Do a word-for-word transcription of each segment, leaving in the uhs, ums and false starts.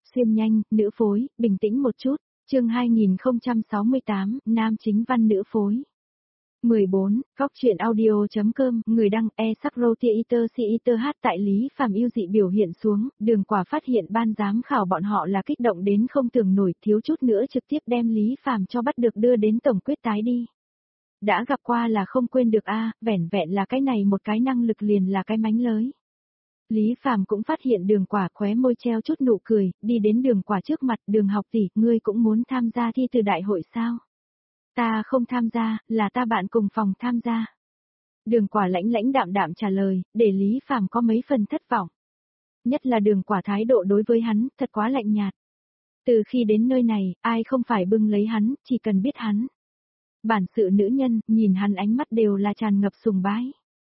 Xuyên nhanh, nữ phối, bình tĩnh một chút. Chương hai nghìn không trăm sáu mươi tám, nam chính văn nữ phối. mười bốn, Góc truyện audio.com, người đăng e sắc rotiiter siiter hát tại Lý Phàm yêu dị biểu hiện xuống, Đường Quả phát hiện ban giám khảo bọn họ là kích động đến không tưởng nổi, thiếu chút nữa trực tiếp đem Lý Phàm cho bắt được đưa đến tổng quyết tái đi. Đã gặp qua là không quên được a, vẻn vẹn là cái này một cái năng lực liền là cái mánh lới. Lý Phàm cũng phát hiện Đường Quả khóe môi treo chút nụ cười, đi đến Đường Quả trước mặt, Đường học tỷ, ngươi cũng muốn tham gia thi từ đại hội sao? Ta không tham gia, là ta bạn cùng phòng tham gia. Đường Quả lãnh lãnh đạm đạm trả lời, để Lý Phàm có mấy phần thất vọng. Nhất là Đường Quả thái độ đối với hắn, thật quá lạnh nhạt. Từ khi đến nơi này, ai không phải bưng lấy hắn, chỉ cần biết hắn. Bản sự nữ nhân, nhìn hắn ánh mắt đều là tràn ngập sùng bái.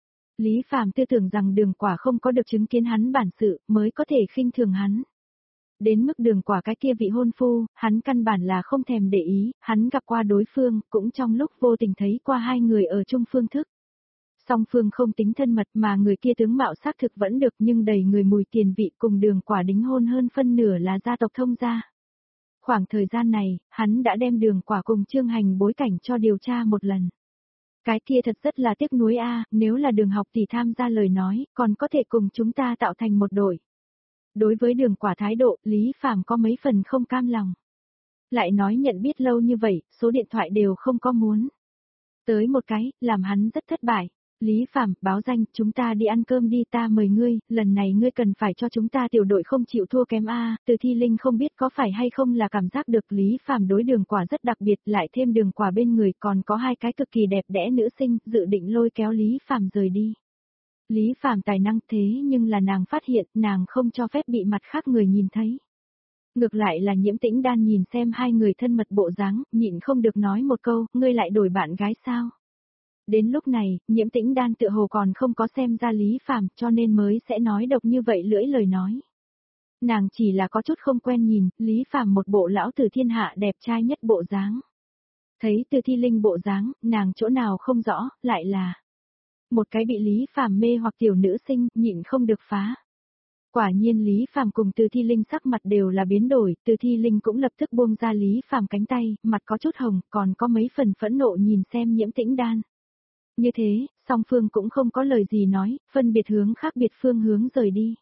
Lý Phàm tư tưởng rằng Đường Quả không có được chứng kiến hắn bản sự, mới có thể khinh thường hắn. Đến mức Đường Quả cái kia vị hôn phu, hắn căn bản là không thèm để ý, hắn gặp qua đối phương, cũng trong lúc vô tình thấy qua hai người ở chung phương thức. Song phương không tính thân mật mà người kia tướng mạo xác thực vẫn được nhưng đầy người mùi tiền vị cùng Đường Quả đính hôn hơn phân nửa là gia tộc thông gia. Khoảng thời gian này, hắn đã đem Đường Quả cùng Trương Hành bối cảnh cho điều tra một lần. Cái kia thật rất là tiếc nuối a, nếu là Đường học tỷ tham gia lời nói, còn có thể cùng chúng ta tạo thành một đội. Đối với Đường Quả thái độ, Lý Phàm có mấy phần không cam lòng. Lại nói nhận biết lâu như vậy, số điện thoại đều không có muốn. Tới một cái, làm hắn rất thất bại. Lý Phàm, báo danh, chúng ta đi ăn cơm đi, ta mời ngươi, lần này ngươi cần phải cho chúng ta tiểu đội không chịu thua kém a. Từ Thi Linh không biết có phải hay không là cảm giác được Lý Phàm đối Đường Quả rất đặc biệt, lại thêm Đường Quả bên người còn có hai cái cực kỳ đẹp đẽ nữ sinh, dự định lôi kéo Lý Phàm rời đi. Lý Phàm tài năng thế nhưng là nàng phát hiện, nàng không cho phép bị mặt khác người nhìn thấy. Ngược lại là Nhiễm Tĩnh Đan nhìn xem hai người thân mật bộ dáng, nhịn không được nói một câu, ngươi lại đổi bạn gái sao? Đến lúc này, Nhiễm Tĩnh Đan tựa hồ còn không có xem ra Lý Phàm, cho nên mới sẽ nói độc như vậy lưỡi lời nói. Nàng chỉ là có chút không quen nhìn, Lý Phàm một bộ lão tử thiên hạ đẹp trai nhất bộ dáng. Thấy Từ Thi Linh bộ dáng, nàng chỗ nào không rõ, lại là một cái bị Lý Phàm mê hoặc tiểu nữ sinh, nhịn không được phá. Quả nhiên Lý Phàm cùng Từ Thi Linh sắc mặt đều là biến đổi, Từ Thi Linh cũng lập tức buông ra Lý Phàm cánh tay, mặt có chút hồng, còn có mấy phần phẫn nộ nhìn xem Nhiễm Tĩnh Đan. Như thế, song phương cũng không có lời gì nói, phân biệt hướng khác biệt phương hướng rời đi.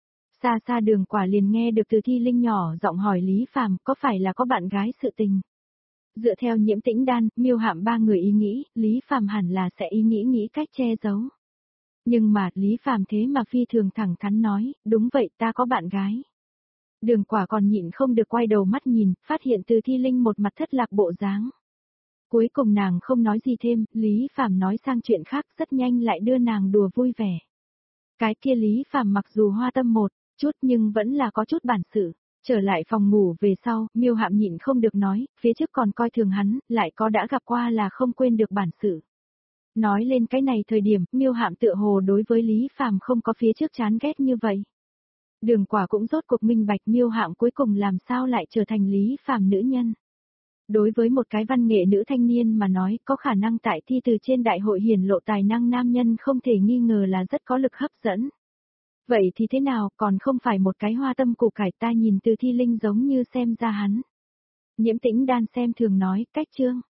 Xa xa Đường Quả liền nghe được Từ Thi Linh nhỏ giọng hỏi Lý Phàm có phải là có bạn gái sự tình. Dựa theo Nhiễm Tĩnh Đan, Miêu Hạm ba người ý nghĩ, Lý Phàm hẳn là sẽ ý nghĩ nghĩ cách che giấu. Nhưng mà, Lý Phàm thế mà phi thường thẳng thắn nói, đúng vậy ta có bạn gái. Đường Quả còn nhịn không được quay đầu mắt nhìn, phát hiện Từ Thi Linh một mặt thất lạc bộ dáng. Cuối cùng nàng không nói gì thêm, Lý Phàm nói sang chuyện khác rất nhanh lại đưa nàng đùa vui vẻ. Cái kia Lý Phàm mặc dù hoa tâm một chút nhưng vẫn là có chút bản sự. Trở lại phòng ngủ về sau, Miêu Hạm nhịn không được nói, phía trước còn coi thường hắn, lại có đã gặp qua là không quên được bản sự. Nói lên cái này thời điểm, Miêu Hạm tựa hồ đối với Lý Phàm không có phía trước chán ghét như vậy. Đường Quả cũng rốt cuộc minh bạch Miêu Hạm cuối cùng làm sao lại trở thành Lý Phàm nữ nhân. Đối với một cái văn nghệ nữ thanh niên mà nói, có khả năng tại thi từ trên đại hội hiển lộ tài năng nam nhân không thể nghi ngờ là rất có lực hấp dẫn. Vậy thì thế nào, còn không phải một cái hoa tâm củ cải, ta nhìn Từ Thi Linh giống như xem ra hắn. Nhiễm Tĩnh Đan xem thường nói, cách chương.